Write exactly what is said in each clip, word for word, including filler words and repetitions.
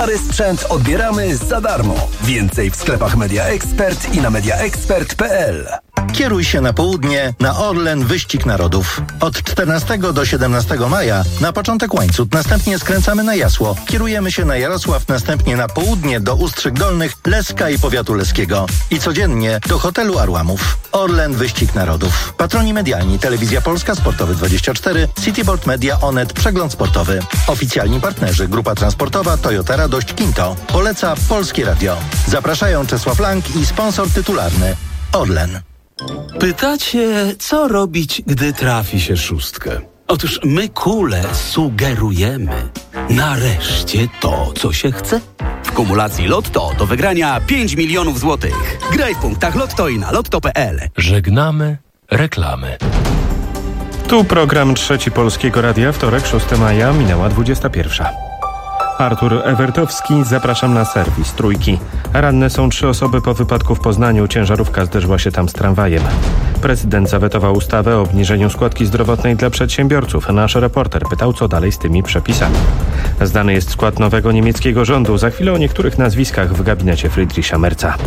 Stary sprzęt odbieramy za darmo. Więcej w sklepach Media Expert i na media expert kropka p l. Kieruj się na południe na Orlen Wyścig Narodów. Od czternastego do siedemnastego maja na początek Łańcut, następnie skręcamy na Jasło. Kierujemy się na Jarosław, następnie na południe do Ustrzyk Dolnych, Leska i powiatu leskiego. I codziennie do hotelu Arłamów. Orlen Wyścig Narodów. Patroni medialni: Telewizja Polska, Sportowy dwadzieścia cztery, Cityboard Media, Onet, Przegląd Sportowy. Oficjalni partnerzy: Grupa Transportowa, Toyota Radość, Kinto. Poleca Polskie Radio. Zapraszają Czesław Lang i sponsor tytularny Orlen. Pytacie, co robić, gdy trafi się szóstkę? Otóż my, Kule, sugerujemy. Nareszcie to, co się chce. W kumulacji Lotto do wygrania pięć milionów złotych. Graj w punktach Lotto i na lotto kropka p l. Żegnamy reklamy. Tu program Trzeci Polskiego Radia, wtorek, szóstego maja, minęła dwudziesta pierwsza. Artur Ewertowski, zapraszam na serwis Trójki. Ranne są trzy osoby po wypadku w Poznaniu. Ciężarówka zderzyła się tam z tramwajem. Prezydent zawetował ustawę o obniżeniu składki zdrowotnej dla przedsiębiorców. Nasz reporter pytał, co dalej z tymi przepisami. Znany jest skład nowego niemieckiego rządu. Za chwilę o niektórych nazwiskach w gabinecie Friedricha Merza.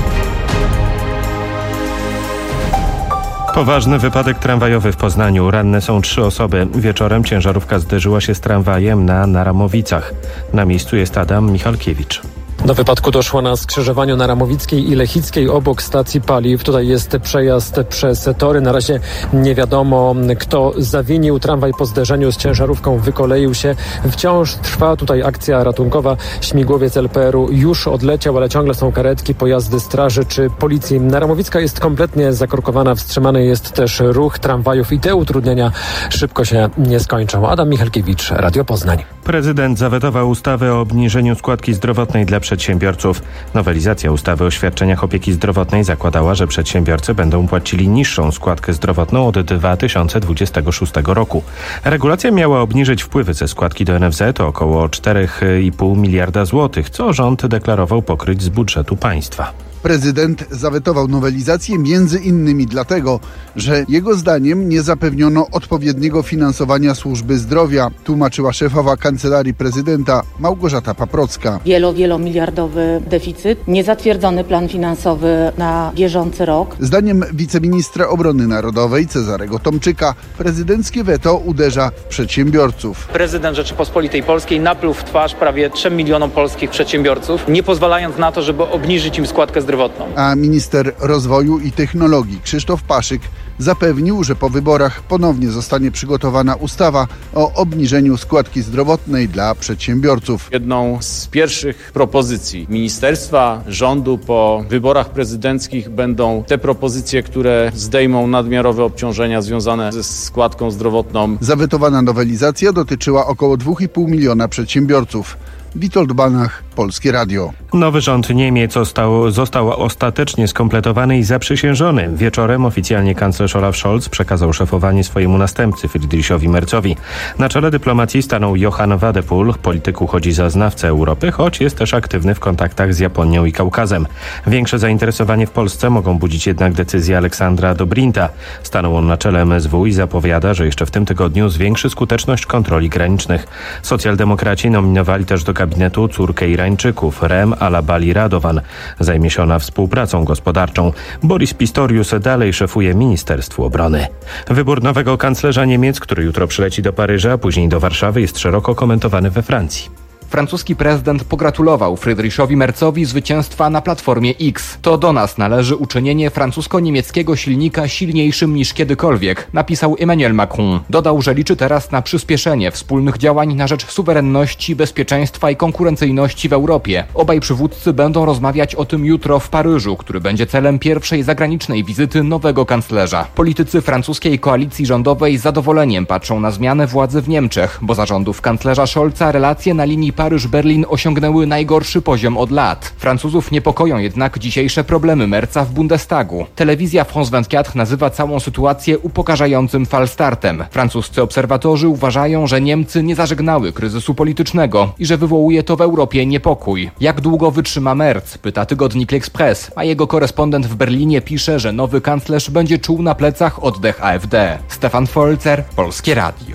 Poważny wypadek tramwajowy w Poznaniu. Ranne są trzy osoby. Wieczorem ciężarówka zderzyła się z tramwajem na Naramowicach. Na miejscu jest Adam Michalkiewicz. Do wypadku doszło na skrzyżowaniu na Ramowickiej i Lechickiej obok stacji paliw. Tutaj jest przejazd przez tory. Na razie nie wiadomo, kto zawinił. Tramwaj po zderzeniu z ciężarówką wykoleił się. Wciąż trwa tutaj akcja ratunkowa. Śmigłowiec L P R u już odleciał, ale ciągle są karetki, pojazdy straży czy policji. Naramowicka jest kompletnie zakorkowana. Wstrzymany jest też ruch tramwajów i te utrudnienia szybko się nie skończą. Adam Michalkiewicz, Radio Poznań. Prezydent zawetował ustawę o obniżeniu składki zdrowotnej dla przedsiębiorców. Nowelizacja ustawy o świadczeniach opieki zdrowotnej zakładała, że przedsiębiorcy będą płacili niższą składkę zdrowotną od dwa tysiące dwudziestego szóstego roku. Regulacja miała obniżyć wpływy ze składki do N F Z o około cztery i pół miliarda złotych, co rząd deklarował pokryć z budżetu państwa. Prezydent zawetował nowelizację między innymi dlatego, że jego zdaniem nie zapewniono odpowiedniego finansowania służby zdrowia, tłumaczyła szefowa Kancelarii Prezydenta Małgorzata Paprocka. Wielo, wielomiliardowy deficyt, niezatwierdzony plan finansowy na bieżący rok. Zdaniem wiceministra obrony narodowej Cezarego Tomczyka prezydenckie weto uderza w przedsiębiorców. Prezydent Rzeczypospolitej Polskiej napluł w twarz prawie trzem milionom polskich przedsiębiorców, nie pozwalając na to, żeby obniżyć im składkę zdrowotną. A minister rozwoju i technologii Krzysztof Paszyk zapewnił, że po wyborach ponownie zostanie przygotowana ustawa o obniżeniu składki zdrowotnej dla przedsiębiorców. Jedną z pierwszych propozycji ministerstwa, rządu po wyborach prezydenckich będą te propozycje, które zdejmą nadmiarowe obciążenia związane ze składką zdrowotną. Zawetowana nowelizacja dotyczyła około dwa i pół miliona przedsiębiorców. Witold Banach, Polskie Radio. Nowy rząd Niemiec został, został ostatecznie skompletowany i zaprzysiężony. Wieczorem oficjalnie kanclerz Olaf Scholz przekazał szefowanie swojemu następcy Friedrichowi Merzowi. Na czele dyplomacji stanął Johann Wadephul. Polityk uchodzi za znawcę Europy, choć jest też aktywny w kontaktach z Japonią i Kaukazem. Większe zainteresowanie w Polsce mogą budzić jednak decyzje Aleksandra Dobrinta. Stanął on na czele M S W i zapowiada, że jeszcze w tym tygodniu zwiększy skuteczność kontroli granicznych. Socjaldemokraci nominowali też do gabinetu córkę Irańczyków, Rem Alabali Radovan. Zajmie się ona współpracą gospodarczą. Boris Pistorius dalej szefuje Ministerstwu Obrony. Wybór nowego kanclerza Niemiec, który jutro przyleci do Paryża, a później do Warszawy, jest szeroko komentowany we Francji. Francuski prezydent pogratulował Friedrichowi Merzowi zwycięstwa na Platformie X. To do nas należy uczynienie francusko-niemieckiego silnika silniejszym niż kiedykolwiek, napisał Emmanuel Macron. Dodał, że liczy teraz na przyspieszenie wspólnych działań na rzecz suwerenności, bezpieczeństwa i konkurencyjności w Europie. Obaj przywódcy będą rozmawiać o tym jutro w Paryżu, który będzie celem pierwszej zagranicznej wizyty nowego kanclerza. Politycy francuskiej koalicji rządowej z zadowoleniem patrzą na zmianę władzy w Niemczech, bo za rządów kanclerza Scholza relacje na linii Paryż-Berlin osiągnęły najgorszy poziom od lat. Francuzów niepokoją jednak dzisiejsze problemy Merza w Bundestagu. Telewizja France dwadzieścia cztery nazywa całą sytuację upokarzającym falstartem. Francuscy obserwatorzy uważają, że Niemcy nie zażegnały kryzysu politycznego i że wywołuje to w Europie niepokój. Jak długo wytrzyma Merz? Pyta tygodnik L'Express, a jego korespondent w Berlinie pisze, że nowy kanclerz będzie czuł na plecach oddech A F D. Stefan Folzer, Polskie Radio.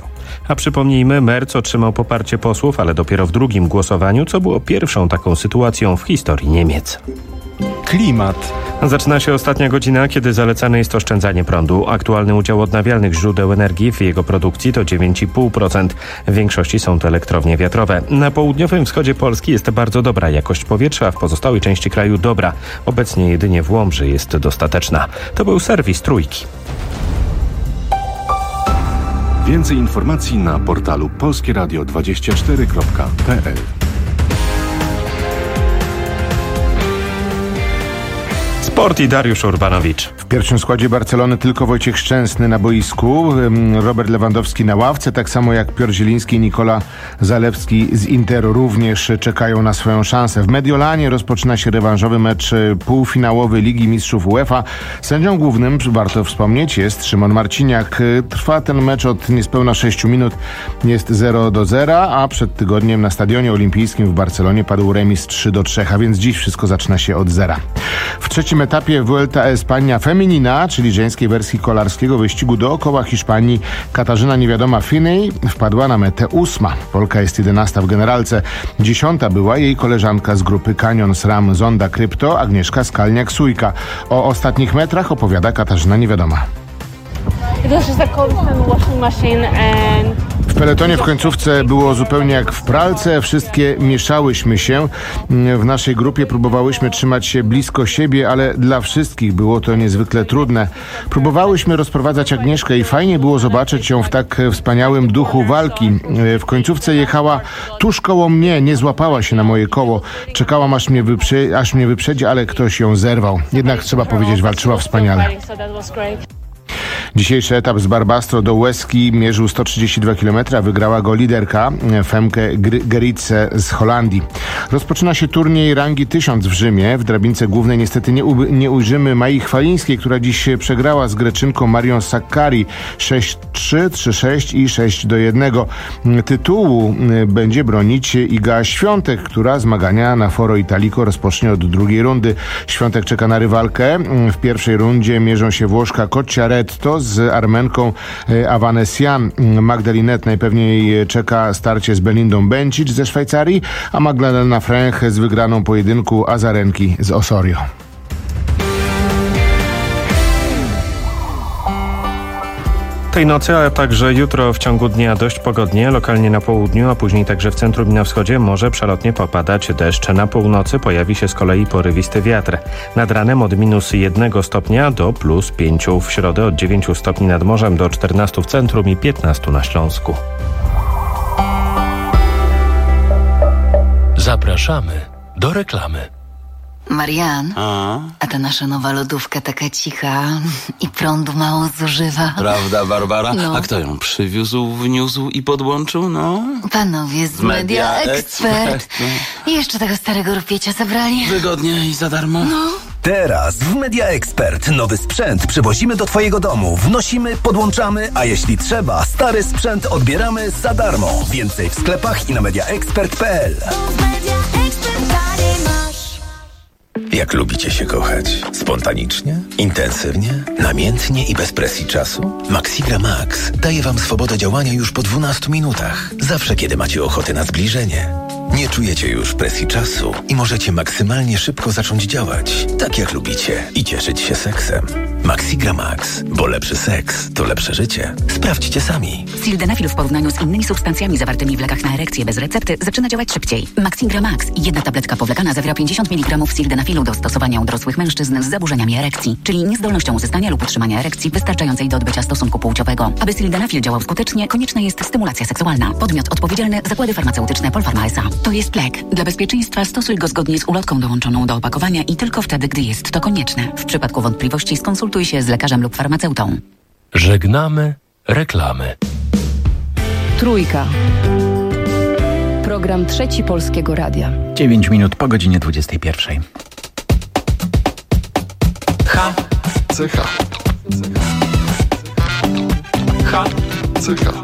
A przypomnijmy, Merz otrzymał poparcie posłów, ale dopiero w drugim głosowaniu, co było pierwszą taką sytuacją w historii Niemiec. Klimat. Zaczyna się ostatnia godzina, kiedy zalecane jest oszczędzanie prądu. Aktualny udział odnawialnych źródeł energii w jego produkcji to dziewięć i pół procent. W większości są to elektrownie wiatrowe. Na południowym wschodzie Polski jest bardzo dobra jakość powietrza, a w pozostałej części kraju dobra. Obecnie jedynie w Łomży jest dostateczna. To był serwis Trójki. Więcej informacji na portalu polskie radio dwadzieścia cztery kropka p l. Sport i Dariusz Urbanowicz. W pierwszym składzie Barcelony tylko Wojciech Szczęsny na boisku, Robert Lewandowski na ławce, tak samo jak Piotr Zieliński i Nikola Zalewski z Interu również czekają na swoją szansę. W Mediolanie rozpoczyna się rewanżowy mecz półfinałowy Ligi Mistrzów UEFA. Sędzią głównym, warto wspomnieć, jest Szymon Marciniak. Trwa ten mecz od niespełna sześciu minut, jest zero do zera, a przed tygodniem na Stadionie Olimpijskim w Barcelonie padł remis trzy do trzech, a więc dziś wszystko zaczyna się od zera. W trzecim etapie Vuelta a España Femenina, czyli żeńskiej wersji kolarskiego wyścigu dookoła Hiszpanii, Katarzyna Niewiadoma Finney wpadła na metę ósma. Polka jest jedenasta w generalce. Dziesiąta była jej koleżanka z grupy Canyon SRAM Zonda Krypto, Agnieszka Skalniak-Sujka. O ostatnich metrach opowiada Katarzyna Niewiadoma. W peletonie w końcówce było zupełnie jak w pralce, wszystkie mieszałyśmy się. W naszej grupie próbowałyśmy trzymać się blisko siebie, ale dla wszystkich było to niezwykle trudne. Próbowałyśmy rozprowadzać Agnieszkę i fajnie było zobaczyć ją w tak wspaniałym duchu walki. W końcówce jechała tuż koło mnie, nie złapała się na moje koło. Czekałam aż mnie, wyprze- aż mnie wyprzedzi, ale ktoś ją zerwał. Jednak trzeba powiedzieć, walczyła wspaniale. Dzisiejszy etap z Barbastro do Łezki mierzył sto trzydzieści dwa kilometry, a wygrała go liderka Femke Gerritse z Holandii. Rozpoczyna się turniej rangi tysiąc w Rzymie. W drabince głównej niestety nie, u- nie ujrzymy Mai Chwalińskiej, która dziś przegrała z Greczynką Marią Sakkari sześć trzy, trzy sześć i sześć do jednego. Tytułu będzie bronić Iga Świątek, która zmagania na Foro Italico rozpocznie od drugiej rundy. Świątek czeka na rywalkę. W pierwszej rundzie mierzą się Włoszka Cocciaretto z Armenką Avanesian. Magdalinet najpewniej czeka starcie z Belindą Bencic ze Szwajcarii, a Magdalena Fręch z wygraną pojedynku Azarenki z Osorio. Tej nocy, a także jutro w ciągu dnia dość pogodnie, lokalnie na południu, a później także w centrum i na wschodzie może przelotnie popadać deszcz. Na północy pojawi się z kolei porywisty wiatr. Nad ranem od minus jednego stopnia do plus pięciu. W środę od dziewięciu stopni nad morzem do czternastu w centrum i piętnastu na Śląsku. Zapraszamy do reklamy. Marian, a? a ta nasza nowa lodówka taka cicha i prądu mało zużywa. Prawda, Barbara? No. A kto ją przywiózł, wniósł i podłączył? No? Panowie z, z Media, Media Expert. Expert. I jeszcze tego starego rupiecia zabrali. Wygodnie i za darmo. No. Teraz w Media Expert nowy sprzęt przywozimy do Twojego domu. Wnosimy, podłączamy, a jeśli trzeba, stary sprzęt odbieramy za darmo. Więcej w sklepach i na media expert kropka p l. Jak lubicie się kochać? Spontanicznie? Intensywnie? Namiętnie i bez presji czasu? Maxigra Max daje Wam swobodę działania już po dwunastu minutach. Zawsze, kiedy macie ochotę na zbliżenie. Nie czujecie już presji czasu i możecie maksymalnie szybko zacząć działać, tak jak lubicie, i cieszyć się seksem. Maxigra Max, bo lepszy seks to lepsze życie. Sprawdźcie sami. Sildenafil w porównaniu z innymi substancjami zawartymi w lekach na erekcję bez recepty zaczyna działać szybciej. Maxigra Max, jedna tabletka powlekana, zawiera pięćdziesiąt miligramów sildenafilu do stosowania u dorosłych mężczyzn z zaburzeniami erekcji, czyli niezdolnością uzyskania lub utrzymania erekcji wystarczającej do odbycia stosunku płciowego. Aby sildenafil działał skutecznie, konieczna jest stymulacja seksualna. Podmiot odpowiedzialny: Zakłady Farmaceutyczne Polpharma S A. To jest lek. Dla bezpieczeństwa stosuj go zgodnie z ulotką dołączoną do opakowania i tylko wtedy, gdy jest to konieczne. W przypadku wątpliwości skonsultuj się z lekarzem lub farmaceutą. Żegnamy reklamy. Trójka. Program Trzeci Polskiego Radia. dziewięć minut po godzinie dwudziestej pierwszej. H. C H. H. C H.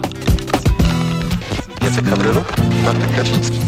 Jacek Hawrylu, Bartek Kaczyński.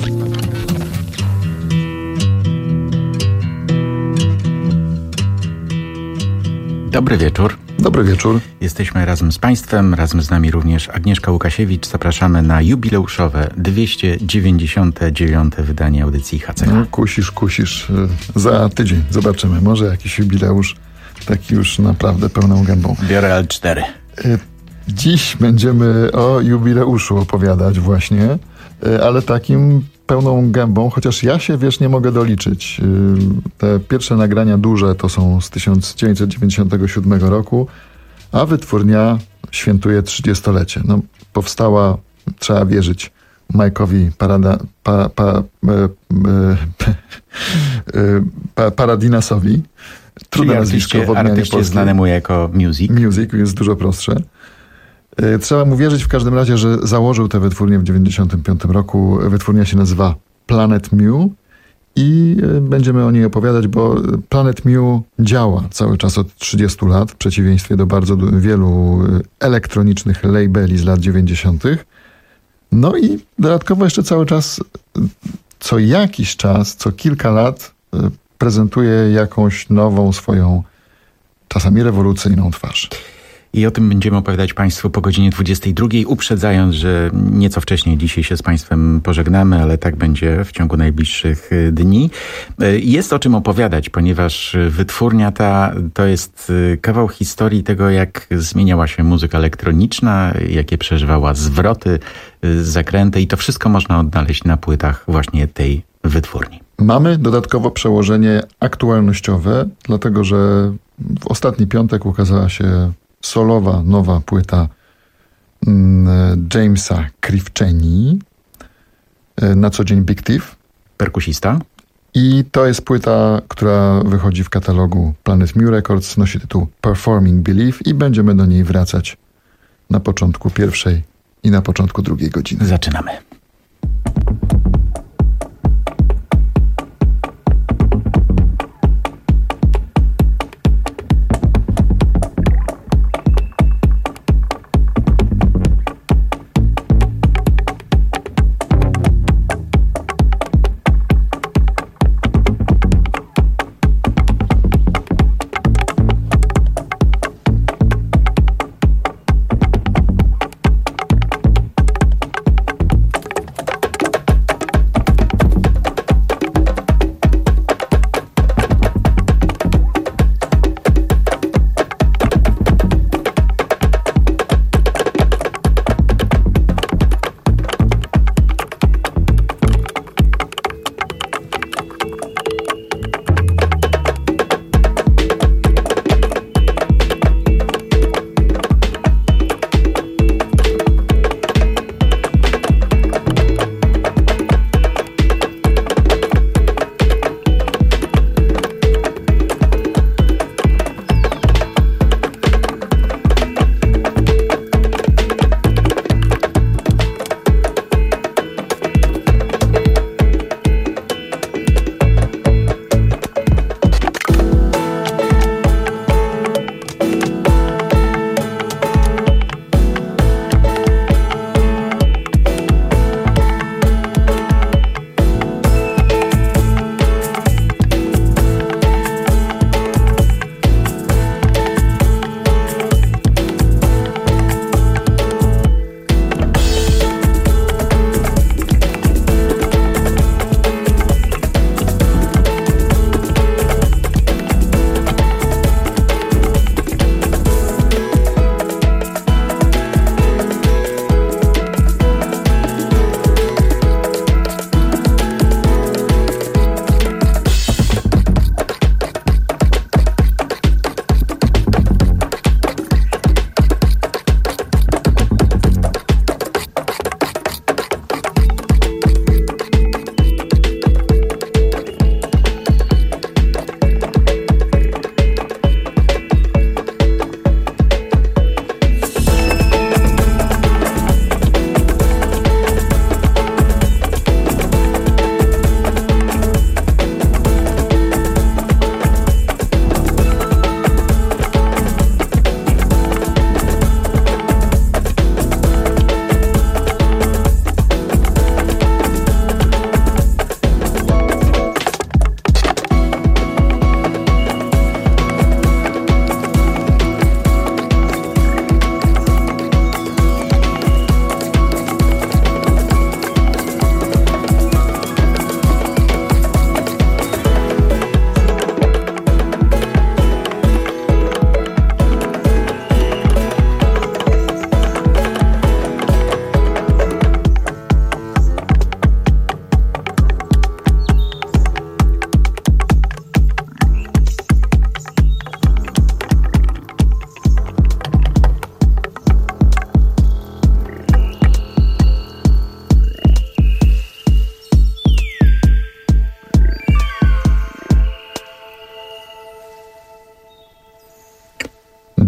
Dobry wieczór. Dobry wieczór. Jesteśmy razem z Państwem, razem z nami również Agnieszka Łukasiewicz. Zapraszamy na jubileuszowe dwieście dziewięćdziesiąte dziewiąte wydanie audycji H C H. No, kusisz, kusisz. Za tydzień zobaczymy. Może jakiś jubileusz taki już naprawdę pełną gębą. Biorę L cztery. Dziś będziemy o jubileuszu opowiadać właśnie, ale takim pełną gębą, chociaż ja się, wiesz, nie mogę doliczyć. Te pierwsze nagrania duże to są z tysiąc dziewięćset dziewięćdziesiątego siódmego roku, a wytwórnia świętuje trzydziestolecie. No, powstała, trzeba wierzyć, Mike'owi Parada, pa, pa, e, e, pa, Paradinasowi. Trudne nazwisko w odmianie artyście znanemu jako Music. Music jest dużo prostsze. Trzeba mu wierzyć w każdym razie, że założył tę wytwórnię w dziewięćdziesiątym piątym roku. Wytwórnia się nazywa Planet Mu i będziemy o niej opowiadać, bo Planet Mu działa cały czas od trzydziestu lat, w przeciwieństwie do bardzo wielu elektronicznych labeli z lat dziewięćdziesiątych. No i dodatkowo jeszcze cały czas, co jakiś czas, co kilka lat prezentuje jakąś nową swoją, czasami rewolucyjną twarz. I o tym będziemy opowiadać Państwu po godzinie dwudziestej drugiej, uprzedzając, że nieco wcześniej dzisiaj się z Państwem pożegnamy, ale tak będzie w ciągu najbliższych dni. Jest o czym opowiadać, ponieważ wytwórnia ta to jest kawał historii tego, jak zmieniała się muzyka elektroniczna, jakie przeżywała zwroty, zakręty i to wszystko można odnaleźć na płytach właśnie tej wytwórni. Mamy dodatkowo przełożenie aktualnościowe, dlatego że w ostatni piątek ukazała się solowa, nowa płyta Jamesa Krivcheni, na co dzień Big Thief. Perkusista. I to jest płyta, która wychodzi w katalogu Planet Mu Records, nosi tytuł Performing Belief i będziemy do niej wracać na początku pierwszej i na początku drugiej godziny. Zaczynamy.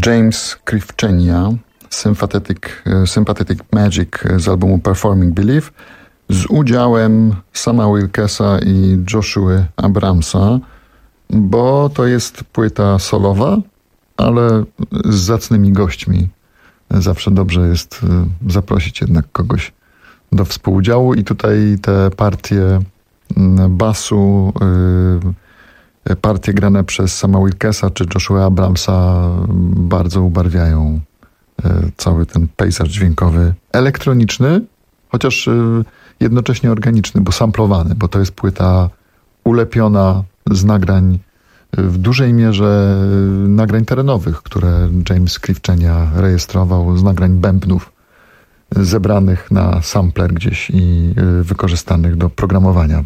James Krivchenia, Sympathetic, Sympathetic Magic z albumu Performing Belief z udziałem Sama Wilkesa i Joshua Abramsa, bo to jest płyta solowa, ale z zacnymi gośćmi. Zawsze dobrze jest zaprosić jednak kogoś do współudziału i tutaj te partie basu, partie grane przez Sama Wilkesa czy Joshua Abramsa bardzo ubarwiają cały ten pejzaż dźwiękowy, elektroniczny, chociaż jednocześnie organiczny, bo samplowany, bo to jest płyta ulepiona z nagrań, w dużej mierze nagrań terenowych, które James Krivchenia rejestrował, z nagrań bębnów zebranych na sampler gdzieś i wykorzystanych do programowania.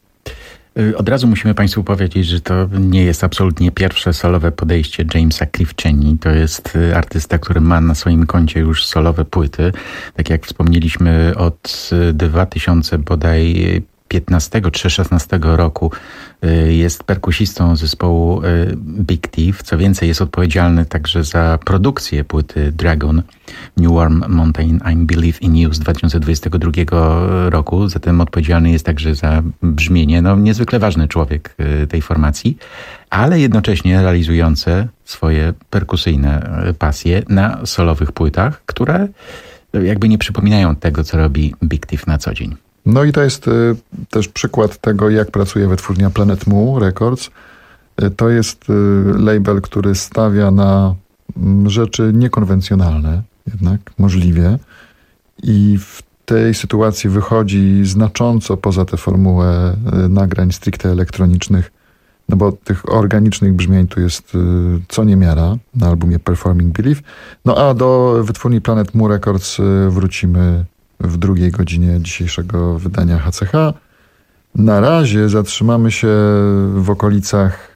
Od razu musimy Państwu powiedzieć, że to nie jest absolutnie pierwsze solowe podejście Jamesa Krivcheni. To jest artysta, który ma na swoim koncie już solowe płyty. Tak jak wspomnieliśmy, od dwa tysiące bodaj piętnastego czy szesnastego roku jest perkusistą zespołu Big Thief. Co więcej, jest odpowiedzialny także za produkcję płyty Dragon New Warm Mountain I Believe in You z dwa tysiące dwudziestego drugiego roku. Zatem odpowiedzialny jest także za brzmienie. No, niezwykle ważny człowiek tej formacji, ale jednocześnie realizujące swoje perkusyjne pasje na solowych płytach, które jakby nie przypominają tego, co robi Big Thief na co dzień. No i to jest y, też przykład tego, jak pracuje wytwórnia Planet Mu Records. Y, to jest y, label, który stawia na y, rzeczy niekonwencjonalne, jednak możliwie. I w tej sytuacji wychodzi znacząco poza tę formułę y, nagrań stricte elektronicznych, no bo tych organicznych brzmień tu jest y, co niemiara na albumie Performing Belief. No a do wytwórni Planet Mu Records y, wrócimy w drugiej godzinie dzisiejszego wydania H C H. Na razie zatrzymamy się w okolicach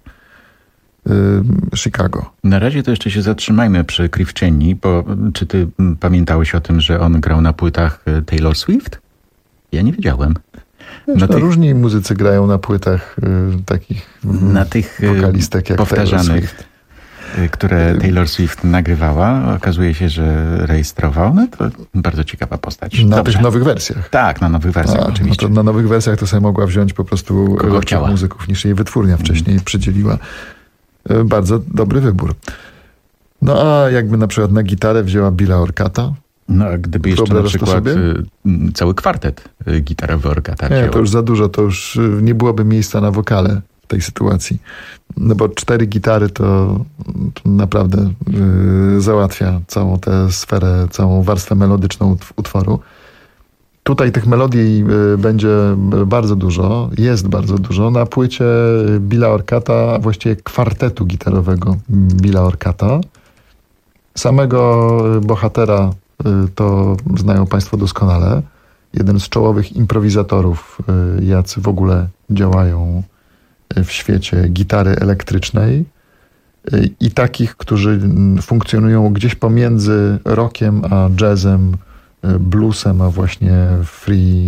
y, Chicago. Na razie to jeszcze się zatrzymajmy przy Krivcheni, bo czy ty pamiętałeś o tym, że on grał na płytach Taylor Swift? Ja nie wiedziałem. Wiesz, na no, tych... Różni muzycy grają na płytach y, takich na tych wokalistek jak powtarzanych, Taylor Swift, które Taylor Swift nagrywała. Okazuje się, że rejestrował. No to bardzo ciekawa postać. Na Dobrze. tych nowych wersjach. Tak, na nowych wersjach A, oczywiście. No to na nowych wersjach to sobie mogła wziąć po prostu lepszych muzyków niż jej wytwórnia wcześniej mm. przydzieliła. Bardzo dobry wybór. No a jakby na przykład na gitarę wzięła Billa Orcata. No a gdyby jeszcze na przykład sobie? cały kwartet gitarowy Orcata Nie, to już za dużo, to już nie byłoby miejsca na wokale w tej sytuacji. No bo cztery gitary to, to naprawdę yy, załatwia całą tę sferę, całą warstwę melodyczną utworu. Tutaj tych melodii yy, będzie bardzo dużo, jest bardzo dużo. Na płycie Billa Orcata, właściwie kwartetu gitarowego Billa Orcata. Samego bohatera yy, to znają Państwo doskonale. Jeden z czołowych improwizatorów, yy, jacy w ogóle działają w świecie gitary elektrycznej i takich, którzy funkcjonują gdzieś pomiędzy rockiem a jazzem, bluesem, a właśnie free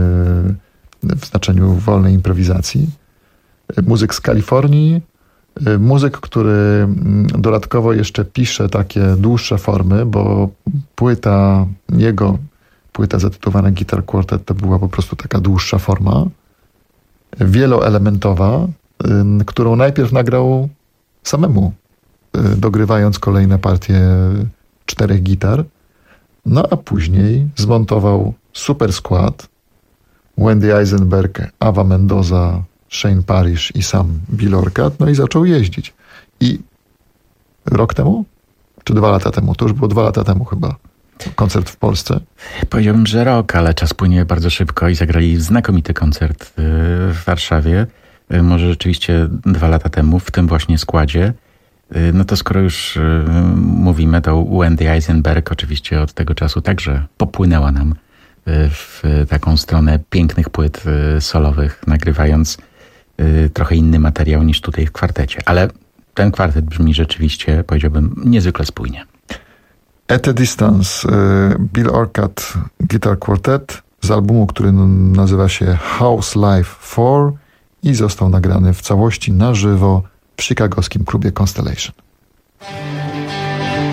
w znaczeniu wolnej improwizacji. Muzyk z Kalifornii, muzyk, który dodatkowo jeszcze pisze takie dłuższe formy, bo płyta jego, płyta zatytułowana Guitar Quartet to była po prostu taka dłuższa forma, wieloelementowa, którą najpierw nagrał samemu, dogrywając kolejne partie czterech gitar, no a później zmontował super skład Wendy Eisenberg, Ava Mendoza, Shane Parrish i sam Bill Orcat, no i zaczął jeździć. I rok temu? Czy dwa lata temu? To już było dwa lata temu chyba. Koncert w Polsce. Powiedziałbym, że rok, ale czas płynie bardzo szybko i zagrali znakomity koncert w Warszawie. Może rzeczywiście dwa lata temu, w tym właśnie składzie. No to skoro już mówimy, to Wendy Eisenberg oczywiście od tego czasu także popłynęła nam w taką stronę pięknych płyt solowych, nagrywając trochę inny materiał niż tutaj w kwartecie. Ale ten kwartet brzmi rzeczywiście, powiedziałbym, niezwykle spójnie. At a Distance, Bill Orcat Guitar Quartet z albumu, który nazywa się House Life cztery i został nagrany w całości na żywo w chicagowskim klubie Constellation.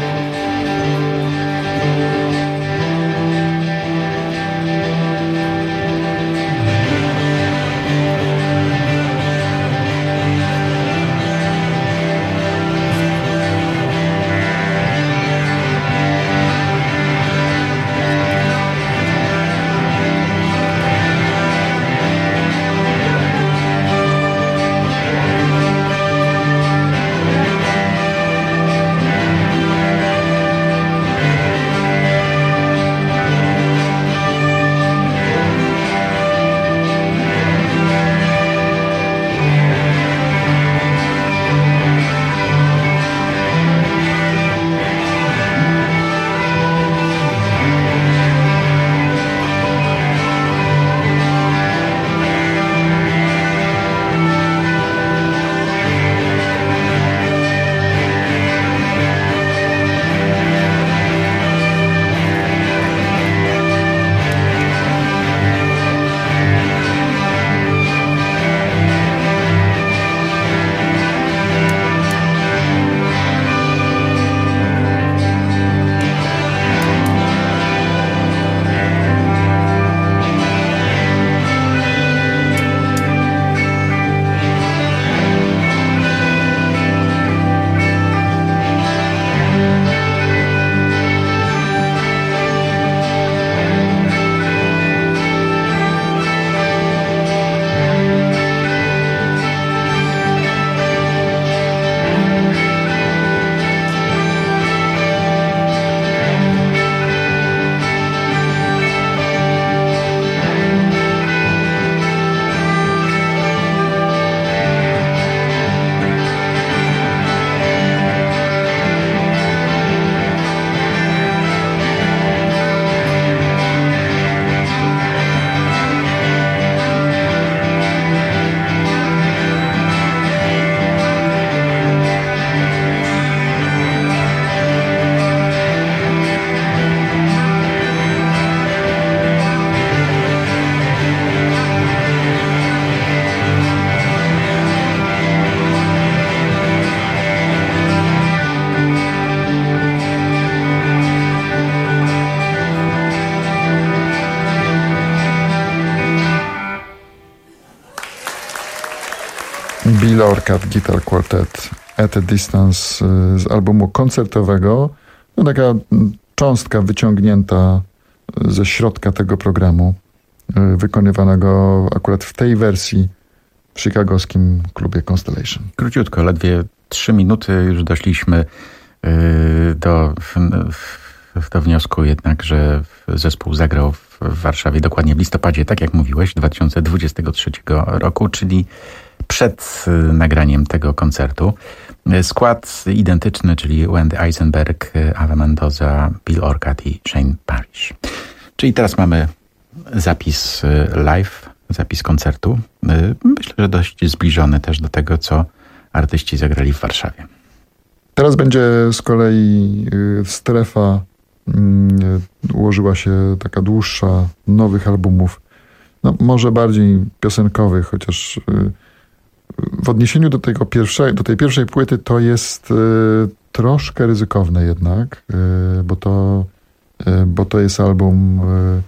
Bill Orcutt Guitar Quartet at a Distance z albumu koncertowego. No, taka cząstka wyciągnięta ze środka tego programu, wykonywanego akurat w tej wersji w chicagowskim klubie Constellation. Króciutko, ledwie trzy minuty już doszliśmy do, do wniosku jednak, że zespół zagrał w Warszawie dokładnie w listopadzie, tak jak mówiłeś, dwa tysiące dwudziestego trzeciego roku, czyli przed nagraniem tego koncertu. Skład identyczny, czyli Wendy Eisenberg, Ava Mendoza, Bill Orcutt i Shane Parrish. Czyli teraz mamy zapis live, zapis koncertu. Myślę, że dość zbliżony też do tego, co artyści zagrali w Warszawie. Teraz będzie z kolei strefa, ułożyła się taka dłuższa, nowych albumów, no może bardziej piosenkowych, chociaż w odniesieniu do tego pierwszej, do tej pierwszej płyty to jest troszkę ryzykowne jednak, bo to, bo to jest album,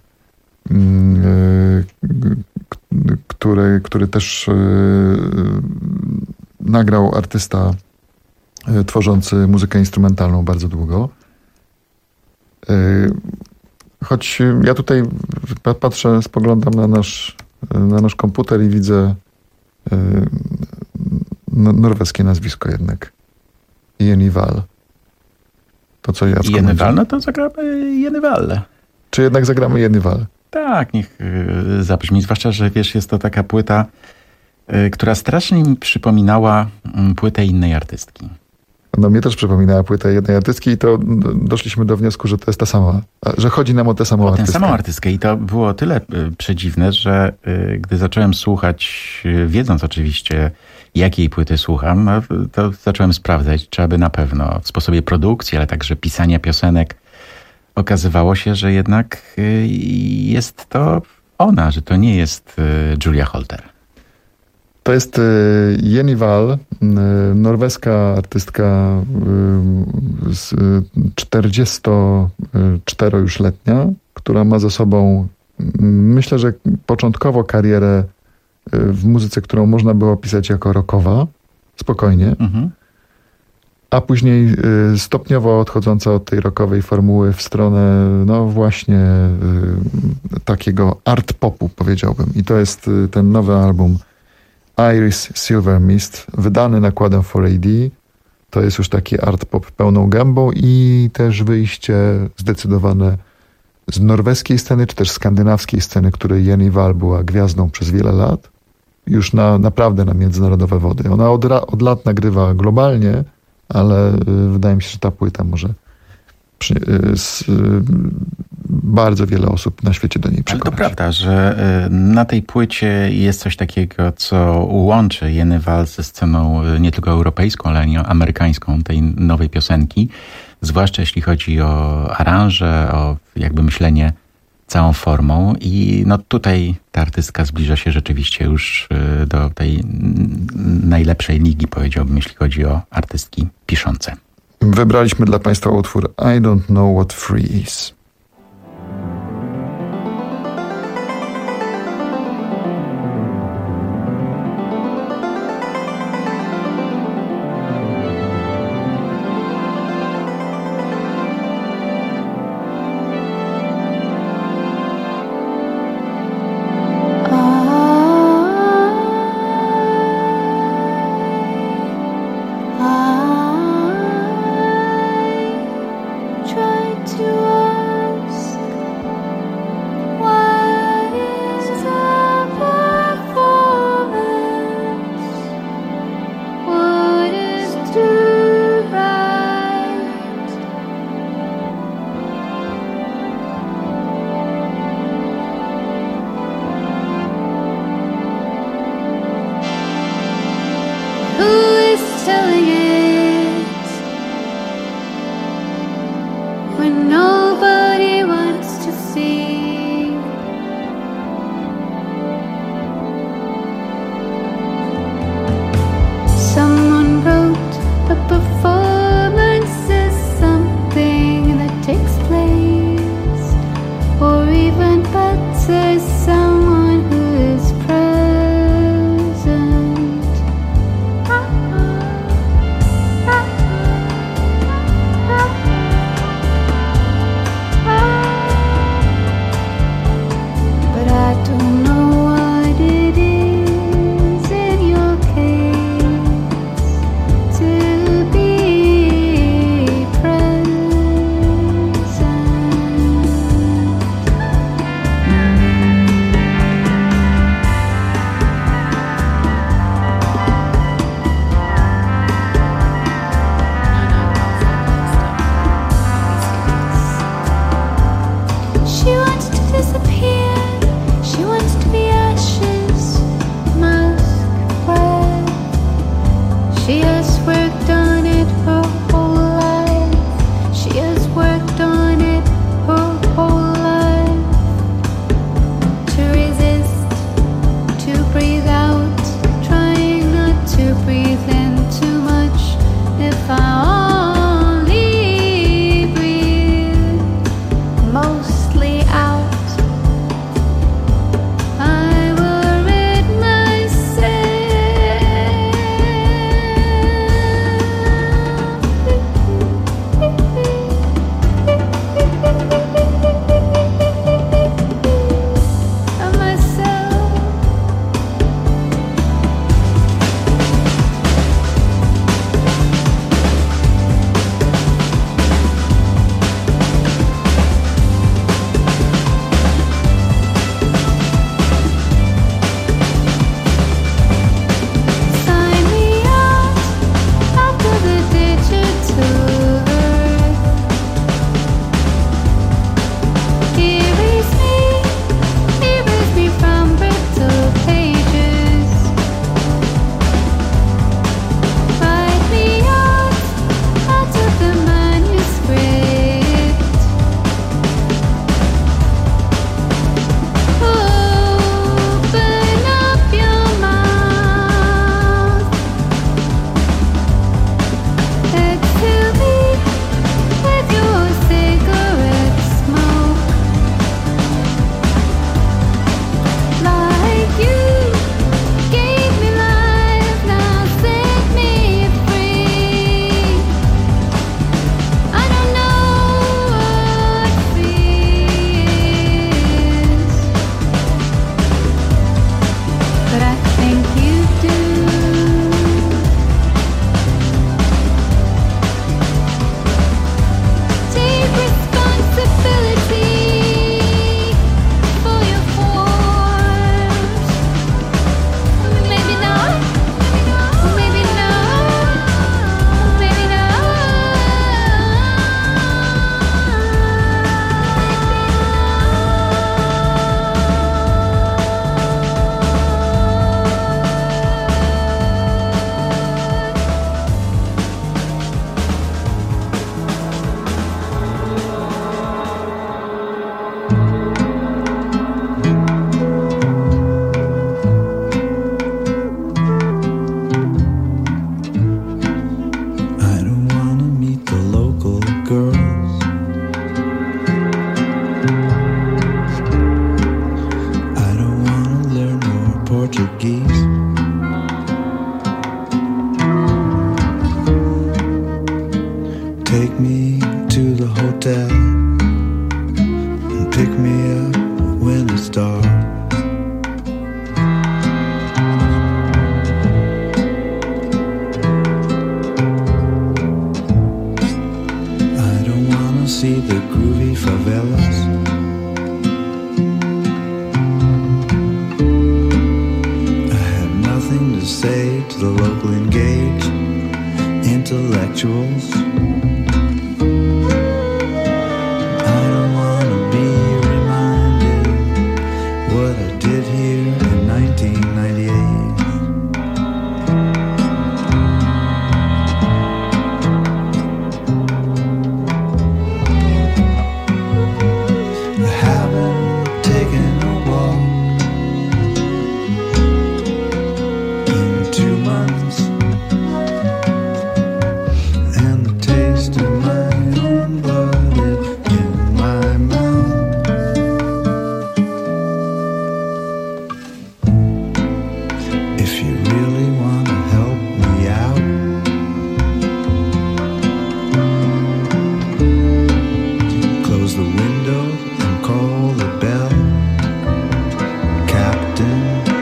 który, który też nagrał artysta tworzący muzykę instrumentalną bardzo długo. Choć ja tutaj patrzę, spoglądam na nasz, na nasz komputer i widzę norweskie nazwisko jednak. Jenival. To co ja Jenival, no to zagramy Jenival. Czy jednak zagramy Jenival? Tak, niech yy, zabrzmi. Zwłaszcza, że wiesz, jest to taka płyta, yy, która strasznie mi przypominała yy, płytę innej artystki. No mnie też przypominała płytę jednej artystki i to doszliśmy do wniosku, że to jest ta sama, że chodzi nam o tę samą o artystkę. O tę samą artystkę i to było tyle y, przedziwne, że y, gdy zacząłem słuchać, y, wiedząc oczywiście, jakiej płyty słucham, no, to zacząłem sprawdzać, czy aby na pewno w sposobie produkcji, ale także pisania piosenek okazywało się, że jednak y, jest to ona, że to nie jest y, Julia Holter. To jest Jenival, norweska artystka czterdziestocztero już letnia, która ma za sobą, myślę, że początkowo karierę w muzyce, którą można było opisać jako rockowa, spokojnie, mhm. a później stopniowo odchodząca od tej rockowej formuły w stronę no właśnie takiego art popu, powiedziałbym. I to jest ten nowy album Iris Silver Mist, wydany nakładem cztery A D. To jest już taki art pop pełną gębą i też wyjście zdecydowane z norweskiej sceny, czy też skandynawskiej sceny, której Jenival była gwiazdą przez wiele lat. Już na, naprawdę na międzynarodowe wody. Ona od, od lat nagrywa globalnie, ale y, wydaje mi się, że ta płyta może przy, y, z, y, bardzo wiele osób na świecie do niej przekonać. Ale to prawda, że na tej płycie jest coś takiego, co łączy Jenival ze sceną nie tylko europejską, ale i amerykańską tej nowej piosenki. Zwłaszcza jeśli chodzi o aranże, o jakby myślenie całą formą. I no tutaj ta artystka zbliża się rzeczywiście już do tej najlepszej ligi, powiedziałbym, jeśli chodzi o artystki piszące. Wybraliśmy dla Państwa utwór I Don't Know What Free Is. say to the local engaged intellectuals, I don't want to be reminded what I did here in nineteen ninety-eight. I haven't taken a walk in two months, and the taste of my own blood is in my mouth. If you really want to help me out, close the window and call the bell, Captain,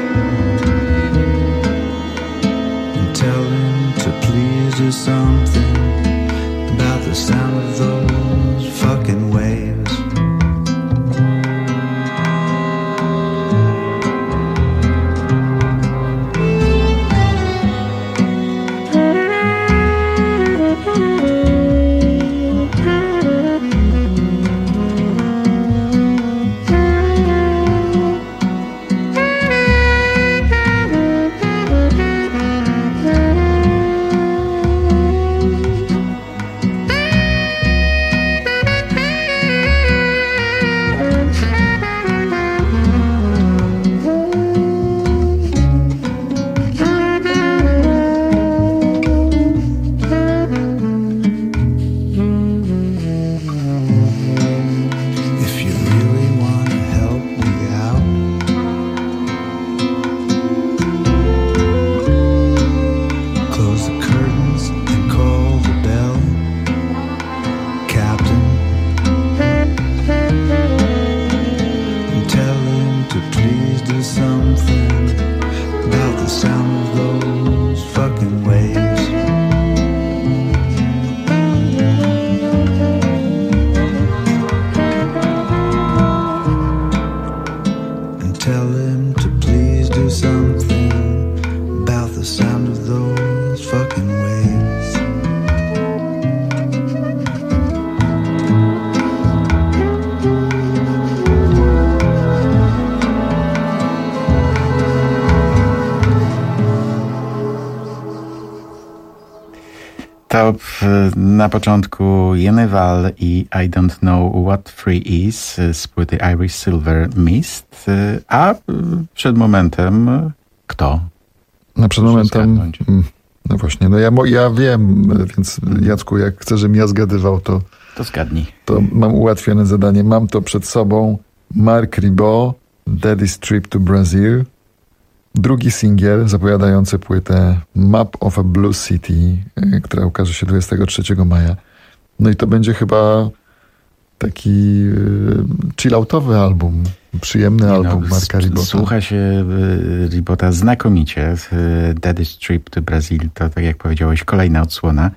and tell him to please do something about the sound of those fucking waves. If you really want to help me out, close the curtains and call the bell, Captain, and tell him to please do something about the sound of those fucking waves. And tell him to please do something about the sound of those fucking waves. To w- na początku Yeneval i I Don't Know What Free Is z płyty Irish Silver Mist, y, a y, przed momentem y, kto? No przed momentem, mm, no właśnie, no ja, mo- ja wiem, więc Jacku, jak chcesz, żebym ja zgadywał, to, To zgadnij. to mam ułatwione zadanie. Mam to przed sobą. Mark Ribot, Daddy's Trip to Brazil. Drugi singiel zapowiadający płytę Map of a Blues City, y, która ukaże się dwudziestego trzeciego maja. No i to będzie chyba taki y, chilloutowy album, przyjemny Nie album no, Marka s- Ribota. Słucha się y, Ribota znakomicie. Y, Daddy's Trip to Brazil to, tak jak powiedziałeś, kolejna odsłona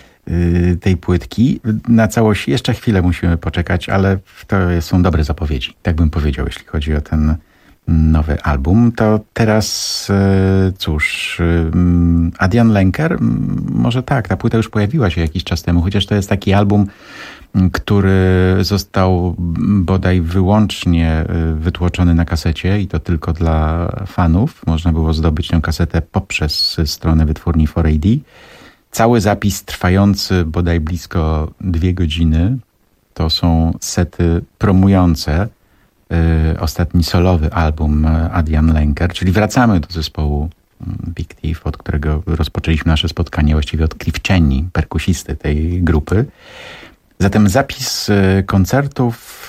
y, tej płytki. Na całość jeszcze chwilę musimy poczekać, ale to są dobre zapowiedzi. Tak bym powiedział, jeśli chodzi o ten nowy album. To teraz y, cóż, y, Adrian Lenker, y, może tak, ta płyta już pojawiła się jakiś czas temu, chociaż to jest taki album, który został bodaj wyłącznie wytłoczony na kasecie i to tylko dla fanów. Można było zdobyć tę kasetę poprzez stronę wytwórni cztery A D. Cały zapis trwający bodaj blisko dwie godziny to są sety promujące y, ostatni solowy album Adrian Lenker, czyli wracamy do zespołu Big Thief, od którego rozpoczęliśmy nasze spotkanie, właściwie od Cliff Cheney, perkusisty tej grupy. Zatem zapis koncertów,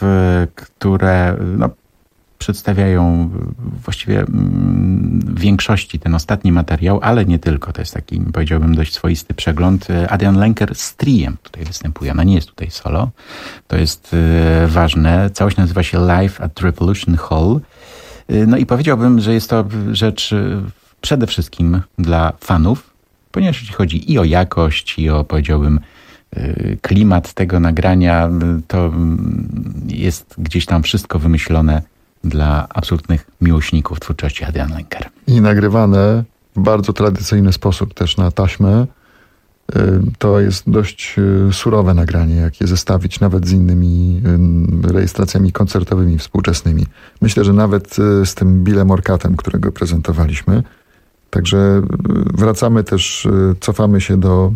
które no, przedstawiają właściwie w większości ten ostatni materiał, ale nie tylko. To jest taki, powiedziałbym, dość swoisty przegląd. Adrian Lenker z triem tutaj występuje. Ona nie jest tutaj solo. To jest ważne. Całość nazywa się Live at Revolution Hall. No i powiedziałbym, że jest to rzecz przede wszystkim dla fanów, ponieważ jeśli chodzi i o jakość, i o, powiedziałbym, klimat tego nagrania, to jest gdzieś tam wszystko wymyślone dla absolutnych miłośników twórczości Adrian Lenker. I nagrywane bardzo tradycyjny sposób też na taśmę. To jest dość surowe nagranie, jak je zestawić nawet z innymi rejestracjami koncertowymi współczesnymi. Myślę, że nawet z tym Billem Orcuttem, którego prezentowaliśmy. Także wracamy też, cofamy się do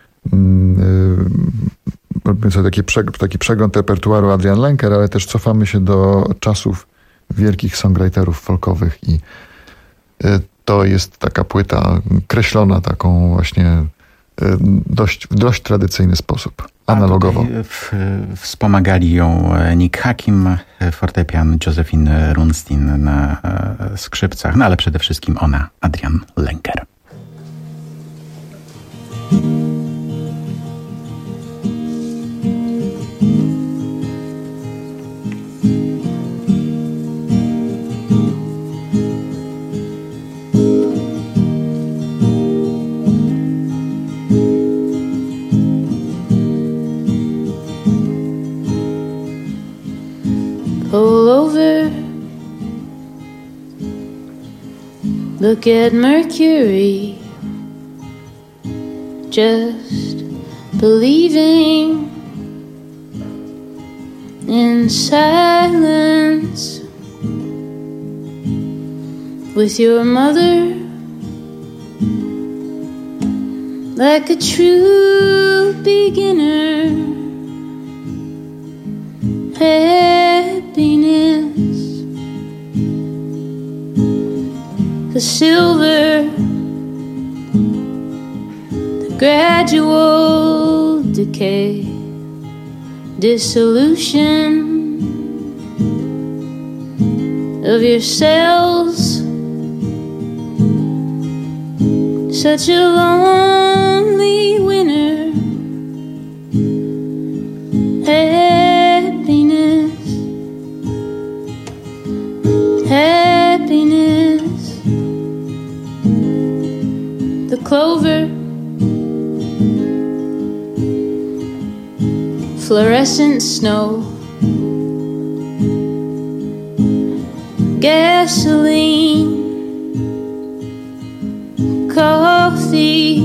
robimy sobie taki, przeg- taki przegląd repertuaru Adrian Lenker, ale też cofamy się do czasów wielkich songwriterów folkowych i to jest taka płyta kreślona taką właśnie dość, w dość tradycyjny sposób, analogowo. W, wspomagali ją Nick Hakim, fortepian, Josephine Runstein na skrzypcach, no ale przede wszystkim ona, Adrian Lenker. Pull over, look at Mercury, just believing in silence with your mother, like a true beginner. Happiness, the silver, the gradual decay, dissolution of your cells. Such a lonely winter. Happiness, the clover, fluorescent snow, gasoline, coffee.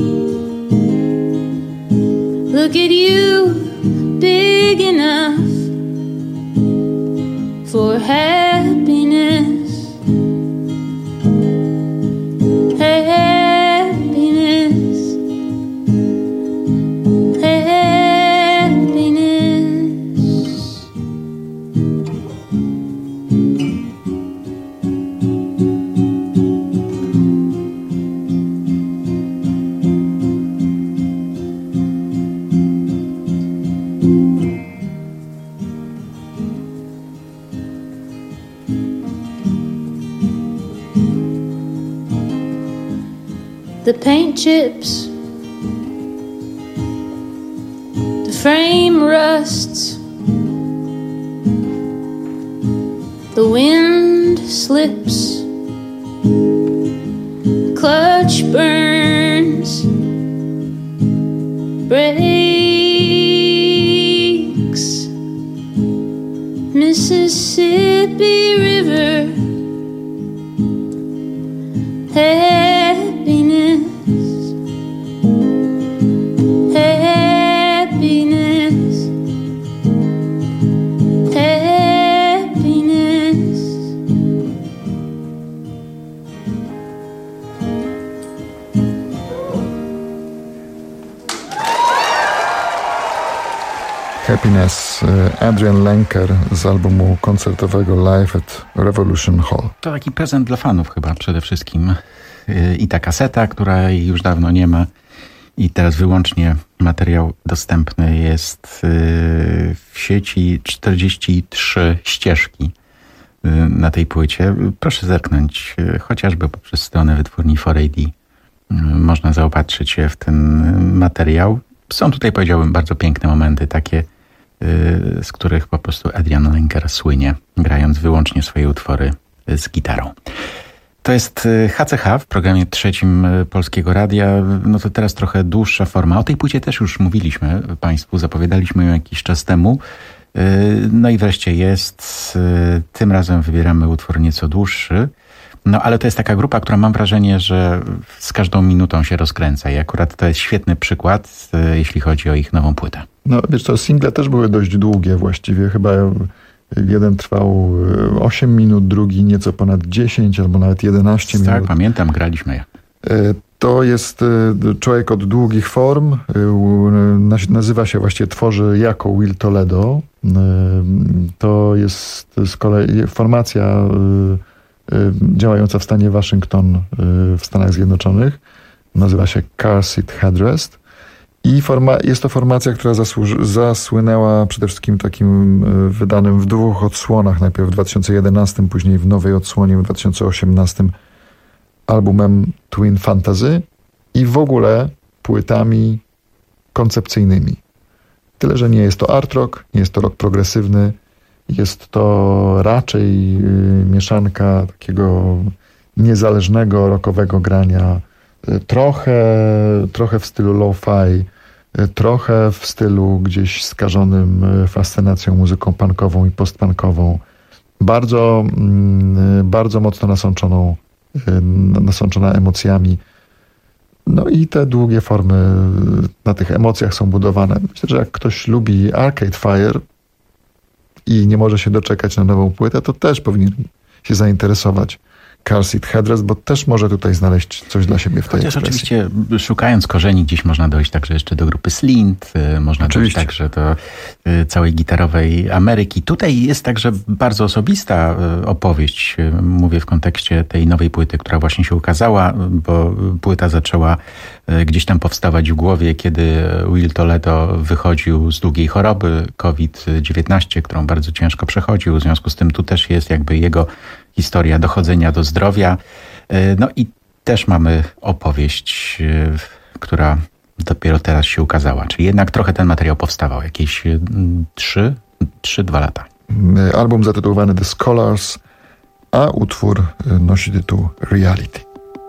Look at you, big enough for happiness. Happiness, happiness. The paint chips, the frame rusts, the wind slips, clutch burns, breaks, Mississippi River. Happiness, happiness, happiness. Happiness, Adrian Lenker z albumu koncertowego Live at Revolution Hall. To taki prezent dla fanów chyba przede wszystkim. I ta kaseta, która już dawno nie ma i teraz wyłącznie materiał dostępny jest w sieci. Czterdzieści trzy ścieżki na tej płycie. Proszę zerknąć chociażby poprzez stronę wytwórni cztery A D. Można zaopatrzyć się w ten materiał. Są tutaj, powiedziałbym, bardzo piękne momenty, takie, z których po prostu Adrian Lenker słynie, grając wyłącznie swoje utwory z gitarą. To jest H C H w programie trzecim Polskiego Radia. No to teraz trochę dłuższa forma. O tej płycie też już mówiliśmy Państwu, zapowiadaliśmy ją jakiś czas temu. No i wreszcie jest. Tym razem wybieramy utwór nieco dłuższy. No ale to jest taka grupa, która mam wrażenie, że z każdą minutą się rozkręca i akurat to jest świetny przykład, jeśli chodzi o ich nową płytę. No wiesz co, single też były dość długie właściwie, chyba jeden trwał osiem minut, drugi nieco ponad dziesięć albo nawet jedenaście minut. Tak, pamiętam, graliśmy je. To jest człowiek od długich form, nazywa się właściwie, tworzy jako Will Toledo. To jest z kolei formacja działająca w stanie Waszyngton w Stanach Zjednoczonych. Nazywa się Car Seat Headrest. I forma, jest to formacja, która zasłuży, zasłynęła przede wszystkim takim wydanym w dwóch odsłonach. Najpierw w dwa tysiące jedenastym, później w nowej odsłonie w dwa tysiące osiemnastym albumem Twin Fantasy i w ogóle płytami koncepcyjnymi. Tyle, że nie jest to art rock, nie jest to rock progresywny, jest to raczej mieszanka takiego niezależnego rockowego grania, trochę, trochę w stylu lo-fi, trochę w stylu gdzieś skażonym fascynacją muzyką punkową i postpunkową, bardzo, bardzo mocno nasączoną, nasączona emocjami. No i te długie formy na tych emocjach są budowane. Myślę, że jak ktoś lubi Arcade Fire i nie może się doczekać na nową płytę, to też powinien się zainteresować Car Seat Headrest, bo też może tutaj znaleźć coś dla siebie w tej Chociaż ekspresji. oczywiście szukając korzeni gdzieś można dojść także jeszcze do grupy Slint, można oczywiście dojść także do całej gitarowej Ameryki. Tutaj jest także bardzo osobista opowieść, mówię w kontekście tej nowej płyty, która właśnie się ukazała, bo płyta zaczęła gdzieś tam powstawać w głowie, kiedy Will Toledo wychodził z długiej choroby COVID dziewiętnaście, którą bardzo ciężko przechodził. W związku z tym tu też jest jakby jego historia dochodzenia do zdrowia. No i też mamy opowieść, która dopiero teraz się ukazała. Czyli jednak trochę ten materiał powstawał. Jakieś trzy, trzy, dwa lata. Album zatytułowany The Scholars, a utwór nosi tytuł Reality.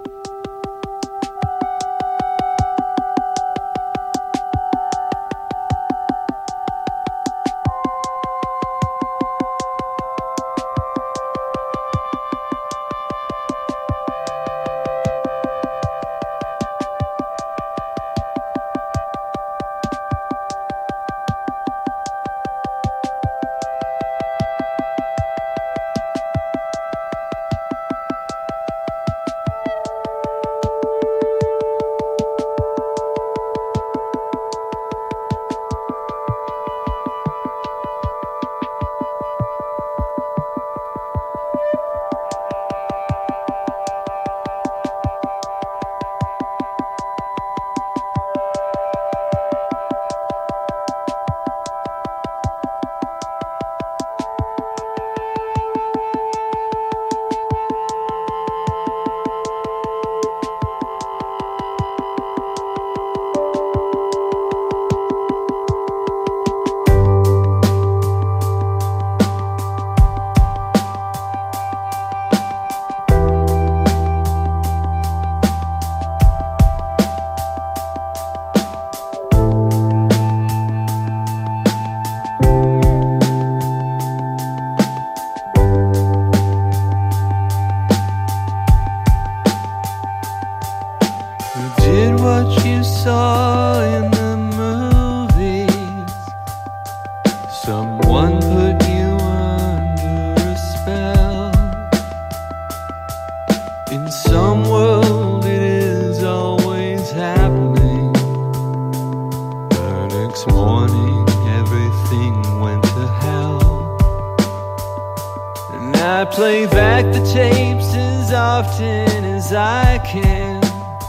Play back the tapes as often as I can,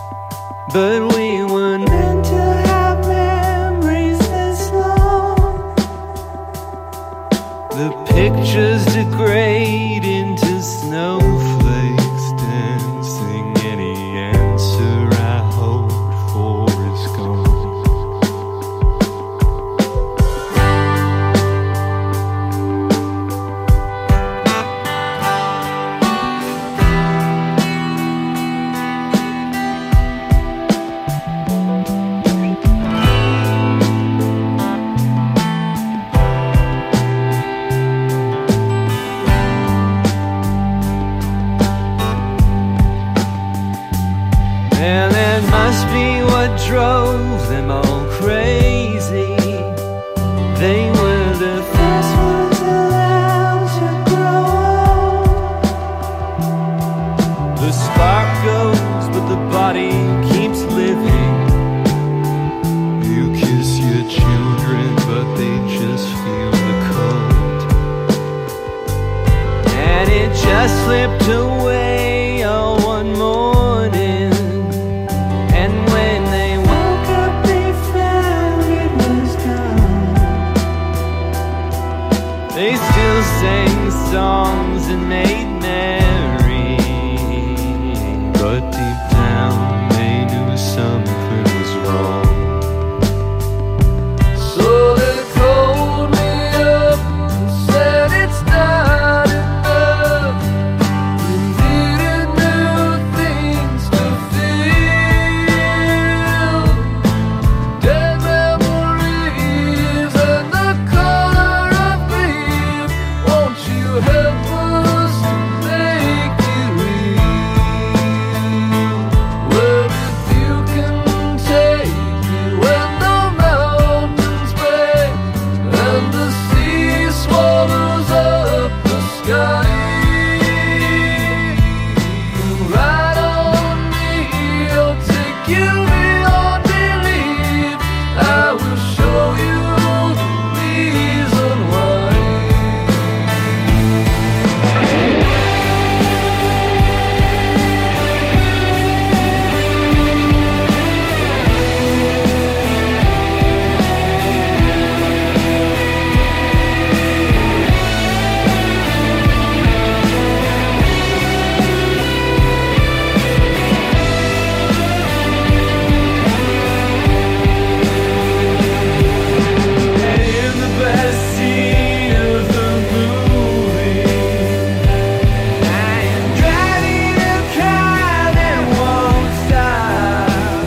but we were meant to have memories this long. The pictures degrade into snowflakes, dancing. Any answer I hoped for is gone. must be what drove them all crazy. They were the first ones allowed to grow. The spark goes, but the body keeps living. You kiss your children, but they just feel the cold. And it just slipped away all one morning. And when they woke up, they found it was gone. They still sang songs and made merry, but deep down they knew something was wrong. So they called me up and said it's not enough. You needed new things to feel. Dead memories and the color of grief. Won't you help us to make it real? Well, if you can take me when the mountains break and the sea swallows up the sky, ride on me, I'll take you beyond belief. I will show you the reason why. And in the best scene of the movie, I am driving a car that won't stop,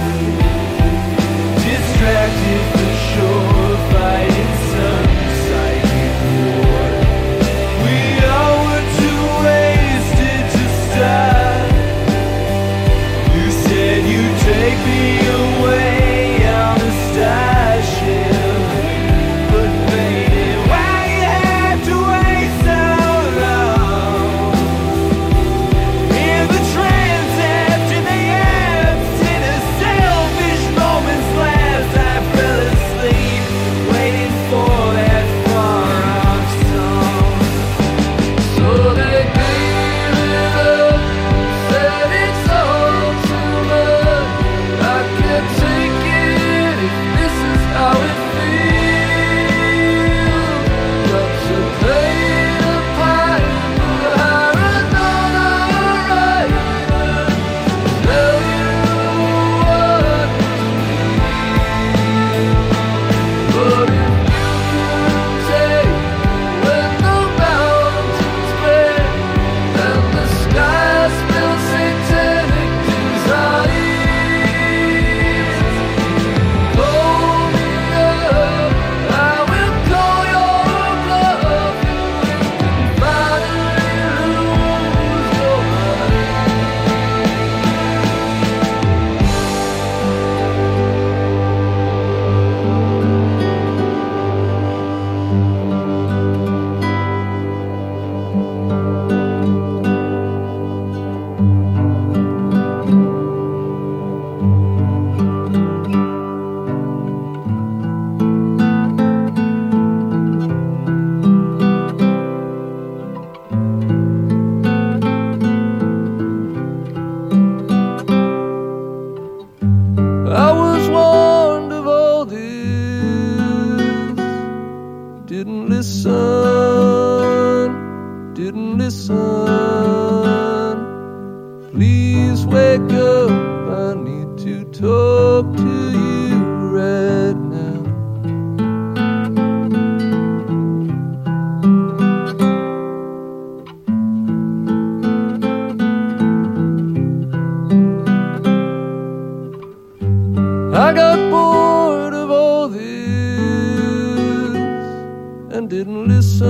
distracted for sure, fighting some psychic war. We all were too wasted to stop. You said you'd take me away on a starship, but baby, why you have to wait so long? In the transept, in the apps, in a selfish moment's last, I fell asleep, waiting for that far-off song. So they gave it up, said it's all too much. I can't take it if this is how it feels. Got to play the pipe, hire another writer, tell you what to feel. But if you can take when the mountains break and the sky spills satanic desires, call me up, I will call your bluff, and you can finally lose your mind. I was warned of all this, didn't listen, didn't listen. Please wake up, I need to talk to you right now. I got bored of all this and didn't listen,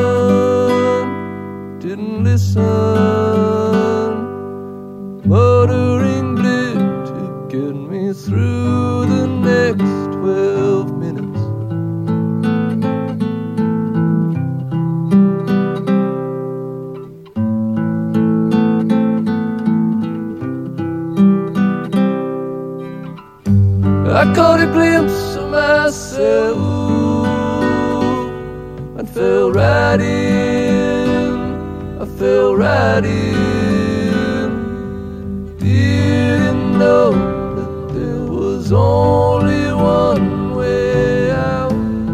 didn't listen. Muttering glit to get me me through the next twelve minutes. I caught a glimpse of myself and fell right in, I fell right in. Didn't know that there was only one way out.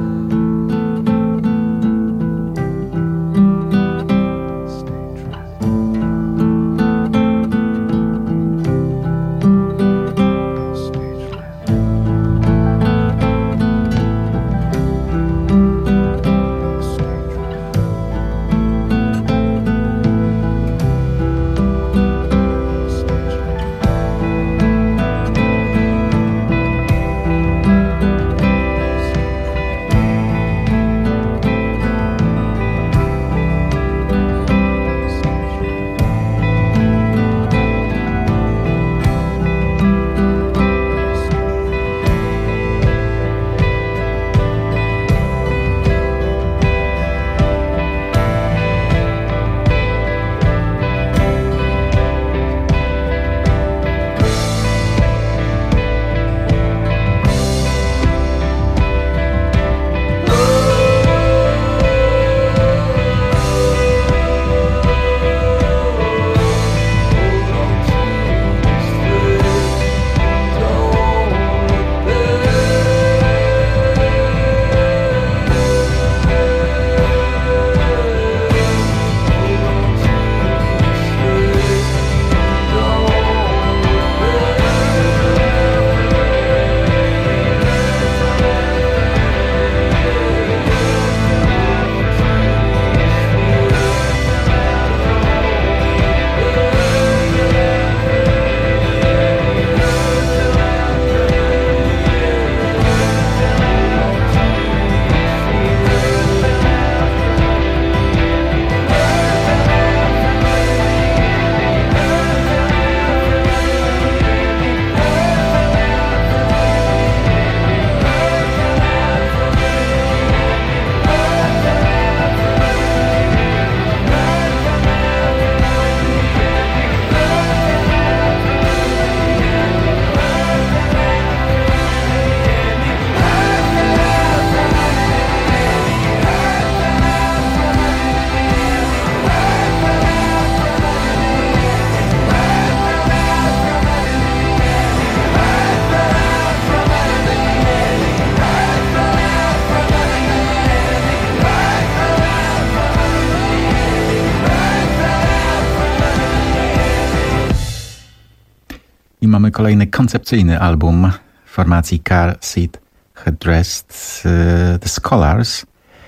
Mamy kolejny koncepcyjny album formacji Car Seat Headrest, The Scholars.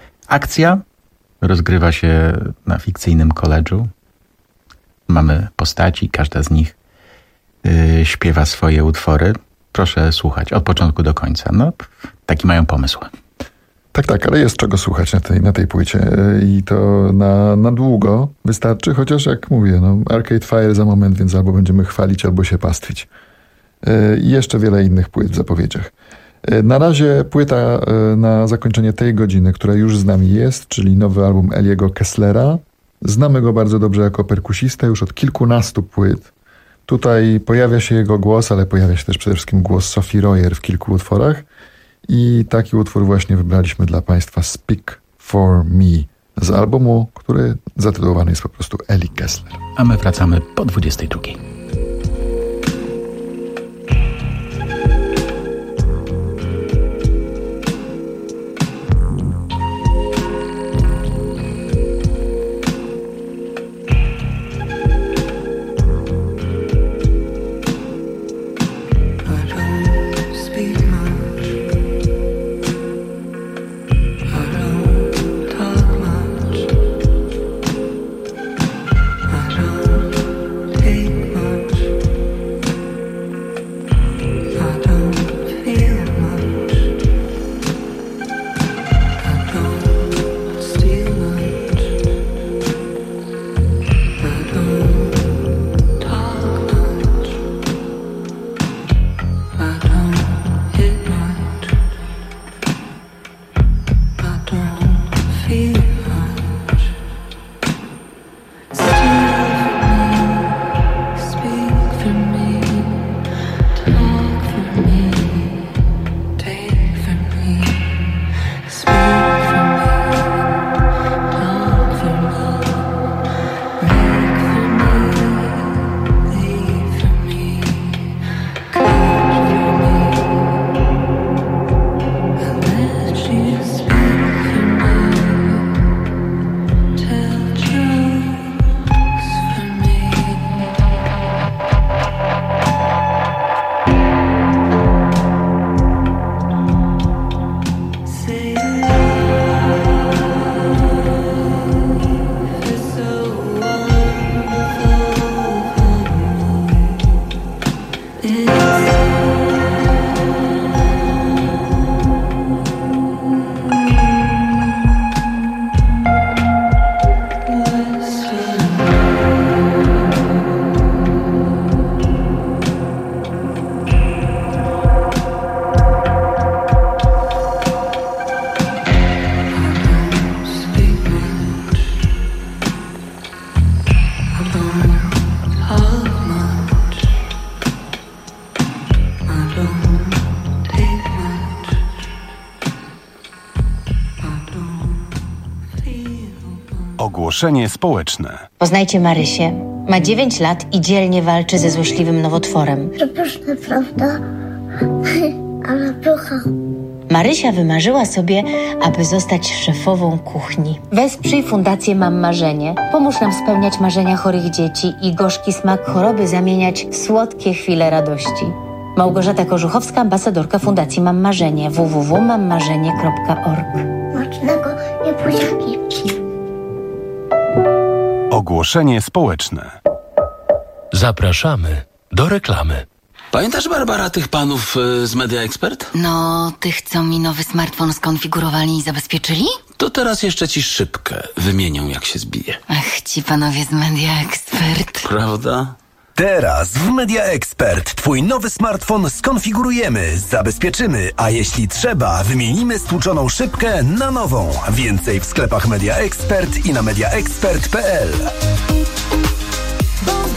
Akcja rozgrywa się na fikcyjnym koledżu. Mamy postaci, każda z nich yy, śpiewa swoje utwory. Proszę słuchać od początku do końca. No, taki mają pomysł. Tak, tak, ale jest czego słuchać na tej, na tej płycie i to na, na długo wystarczy, chociaż jak mówię, no Arcade Fire za moment, więc albo będziemy chwalić, albo się pastwić. I jeszcze wiele innych płyt w zapowiedziach. Na razie płyta na zakończenie tej godziny, która już z nami jest, czyli nowy album Eliego Kesslera. Znamy go bardzo dobrze jako perkusistę już od kilkunastu płyt. Tutaj pojawia się jego głos, ale pojawia się też przede wszystkim głos Sophie Royer w kilku utworach. I taki utwór właśnie wybraliśmy dla Państwa, Speak for Me, z albumu, który zatytułowany jest po prostu Eli Kessler. A my wracamy po dwudziestej drugiej. Take my Ogłoszenie społeczne. Poznajcie Marysię. Ma dziewięć lat i dzielnie walczy ze złośliwym nowotworem. Pyszne, prawda? Ale pycha. Marysia wymarzyła sobie, aby zostać szefową kuchni. Wesprzyj Fundację Mam Marzenie. Pomóż nam spełniać marzenia chorych dzieci i gorzki smak choroby zamieniać w słodkie chwile radości. Małgorzata Korzuchowska, ambasadorka Fundacji Mam Marzenie. w w w kropka mam marzenie kropka org. Smacznego i buziaki. Ogłoszenie społeczne. Zapraszamy do reklamy. Pamiętasz, Barbara, tych panów y, z Media Expert? No, tych, co mi nowy smartfon skonfigurowali i zabezpieczyli? To teraz jeszcze ci szybkę wymienią, jak się zbije. Ach, ci panowie z Media Expert. Prawda? Teraz w Media Expert twój nowy smartfon skonfigurujemy, zabezpieczymy, a jeśli trzeba, wymienimy stłuczoną szybkę na nową. Więcej w sklepach Media Expert i na media expert kropka p l.